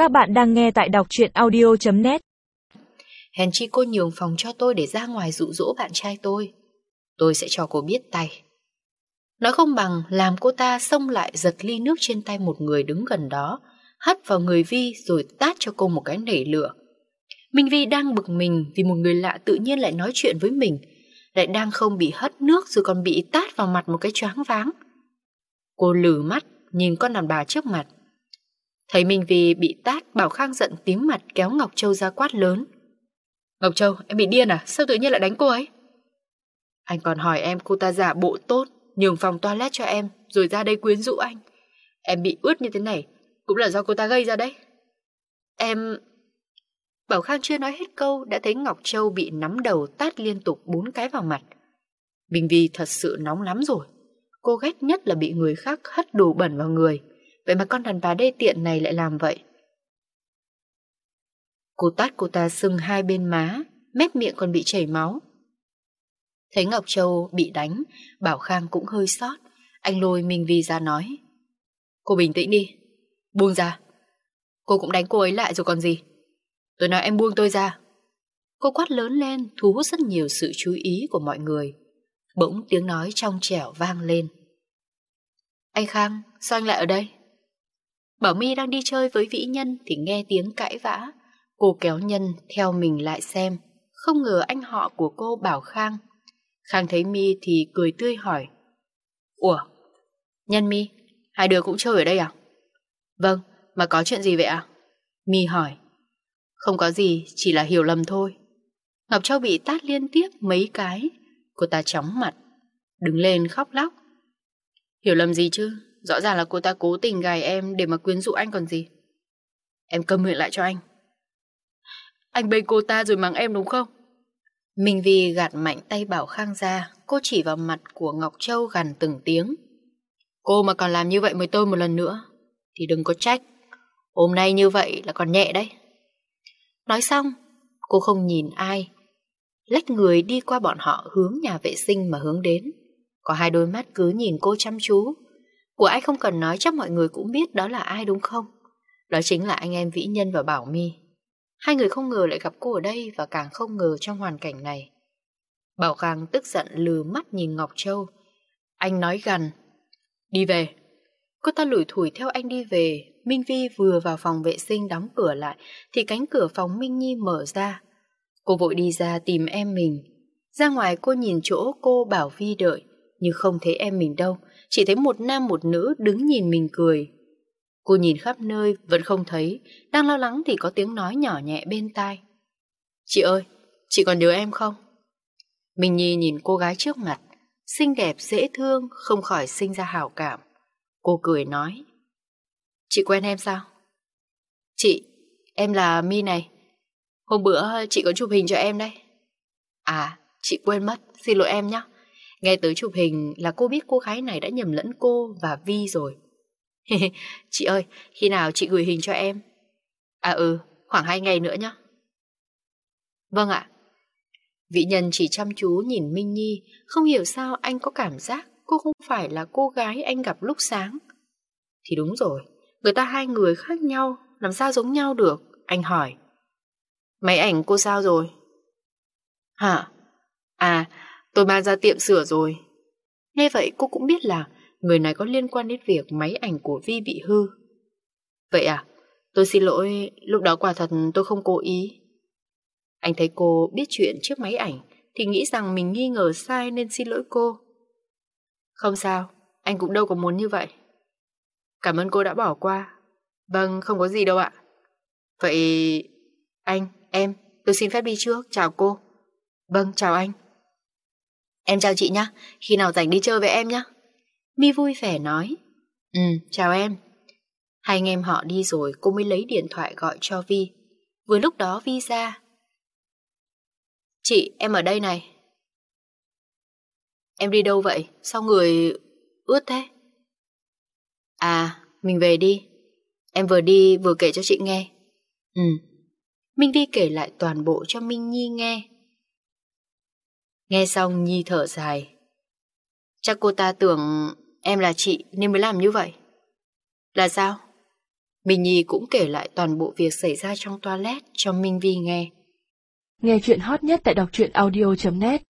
Các bạn đang nghe tại đọc truyện audio.net. Hèn chi cô nhường phòng cho tôi để ra ngoài dụ dỗ bạn trai tôi. Tôi sẽ cho cô biết tay. Nói không bằng làm cô ta xông lại giật ly nước trên tay một người đứng gần đó, hất vào người Vi rồi tát cho cô một cái nảy lửa. Minh Vi đang bực mình vì một người lạ tự nhiên lại nói chuyện với mình, lại đang không bị hất nước rồi còn bị tát vào mặt một cái choáng váng. Cô lử mắt nhìn con đàn bà trước mặt. Thấy Minh Vi bị tát, Bảo Khang giận tím mặt kéo Ngọc Châu ra quát lớn. Ngọc Châu, em bị điên à? Sao tự nhiên lại đánh cô ấy? Anh còn hỏi em cô ta giả bộ tốt, nhường phòng toilet cho em, rồi ra đây quyến rũ anh. Em bị ướt như thế này, cũng là do cô ta gây ra đấy. Em... Bảo Khang chưa nói hết câu, đã thấy Ngọc Châu bị nắm đầu tát liên tục 4 cái vào mặt. Minh Vi thật sự nóng lắm rồi. Cô ghét nhất là bị người khác hất đồ bẩn vào người. Vậy mà con đàn bà đê tiện này lại làm vậy. Cô tát cô ta sưng hai bên má, mép miệng còn bị chảy máu. Thấy Ngọc Châu bị đánh, Bảo Khang cũng hơi xót. Anh lôi Minh Vi ra nói. Cô bình tĩnh đi, buông ra. Cô cũng đánh cô ấy lại rồi còn gì. Tôi nói em buông tôi ra. Cô quát lớn lên, thu hút rất nhiều sự chú ý của mọi người. Bỗng tiếng nói trong trẻo vang lên. Anh Khang, sao anh lại ở đây? Bảo My đang đi chơi với Vĩ Nhân thì nghe tiếng cãi vã. Cô kéo Nhân theo mình lại xem. Không ngờ anh họ của cô Bảo Khang. Khang thấy My thì cười tươi hỏi. Ủa, Nhân My, hai đứa cũng chơi ở đây à? Vâng, mà có chuyện gì vậy ạ? My hỏi. Không có gì, chỉ là hiểu lầm thôi. Ngọc Châu bị tát liên tiếp mấy cái. Cô ta chóng mặt, đứng lên khóc lóc. Hiểu lầm gì chứ? Rõ ràng là cô ta cố tình gài em để mà quyến rũ anh còn gì. Em câm miệng lại cho anh. Anh bênh cô ta rồi mắng em đúng không? Minh Vi gạt mạnh tay Bảo Khang ra. Cô chỉ vào mặt của Ngọc Châu gằn từng tiếng. Cô mà còn làm như vậy với tôi một lần nữa thì đừng có trách. Hôm nay như vậy là còn nhẹ đấy. Nói xong, cô không nhìn ai, lách người đi qua bọn họ hướng nhà vệ sinh mà hướng đến. Có hai đôi mắt cứ nhìn cô chăm chú. Của ai không cần nói chắc mọi người cũng biết đó là ai đúng không? Đó chính là anh em Vĩ Nhân và Bảo My. Hai người không ngờ lại gặp cô ở đây và càng không ngờ trong hoàn cảnh này. Bảo Khang tức giận lừ mắt nhìn Ngọc Châu. Anh nói gằn. Đi về. Cô ta lủi thủi theo anh đi về. Minh Vi vừa vào phòng vệ sinh đóng cửa lại thì cánh cửa phòng Minh Nhi mở ra. Cô vội đi ra tìm em mình. Ra ngoài cô nhìn chỗ cô Bảo Vi đợi, nhưng không thấy em mình đâu, chỉ thấy một nam một nữ đứng nhìn mình cười. Cô nhìn khắp nơi vẫn không thấy, đang lo lắng thì có tiếng nói nhỏ nhẹ bên tai. Chị ơi, chị còn nhớ em không? Minh Nhi nhìn cô gái trước mặt, xinh đẹp dễ thương, không khỏi sinh ra hảo cảm. Cô cười nói. Chị quen em sao? Chị, em là My này. Hôm bữa chị có chụp hình cho em đấy. À, chị quên mất, xin lỗi em nhé. Nghe tới chụp hình là cô biết cô gái này đã nhầm lẫn cô và Vi rồi. Chị ơi, khi nào chị gửi hình cho em? À khoảng 2 ngày nữa nhé. Vâng ạ. Vĩ Nhân chỉ chăm chú nhìn Minh Nhi, không hiểu sao anh có cảm giác cô không phải là cô gái anh gặp lúc sáng. Thì đúng rồi, người ta hai người khác nhau, làm sao giống nhau được? Anh hỏi. Máy ảnh cô sao rồi? Hả? À, tôi mang ra tiệm sửa rồi. Nghe vậy cô cũng biết là người này có liên quan đến việc máy ảnh của Vi bị hư. Vậy à? Tôi xin lỗi, lúc đó quả thật tôi không cố ý. Anh thấy cô biết chuyện trước máy ảnh thì nghĩ rằng mình nghi ngờ sai nên xin lỗi cô. Không sao, anh cũng đâu có muốn như vậy. Cảm ơn cô đã bỏ qua. Vâng, không có gì đâu ạ. Vậy anh, em, tôi xin phép đi trước, chào cô. Vâng, chào anh. Em chào chị nhé, khi nào rảnh đi chơi với em nhé. My vui vẻ nói. Chào em. Hai anh em họ đi rồi cô mới lấy điện thoại gọi cho Vi. Vừa lúc đó Vi ra. Chị, em ở đây này. Em đi đâu vậy? Sao người ướt thế? À, mình về đi. Em vừa đi vừa kể cho chị nghe. Minh Vi kể lại toàn bộ cho Minh Nhi nghe. Nghe xong Nhi thở dài. Chắc cô ta tưởng em là chị nên mới làm như vậy. Là sao? Minh Nhi cũng kể lại toàn bộ việc xảy ra trong toilet cho Minh Vi nghe. Nghe chuyện hot nhất tại đọc truyện audio.net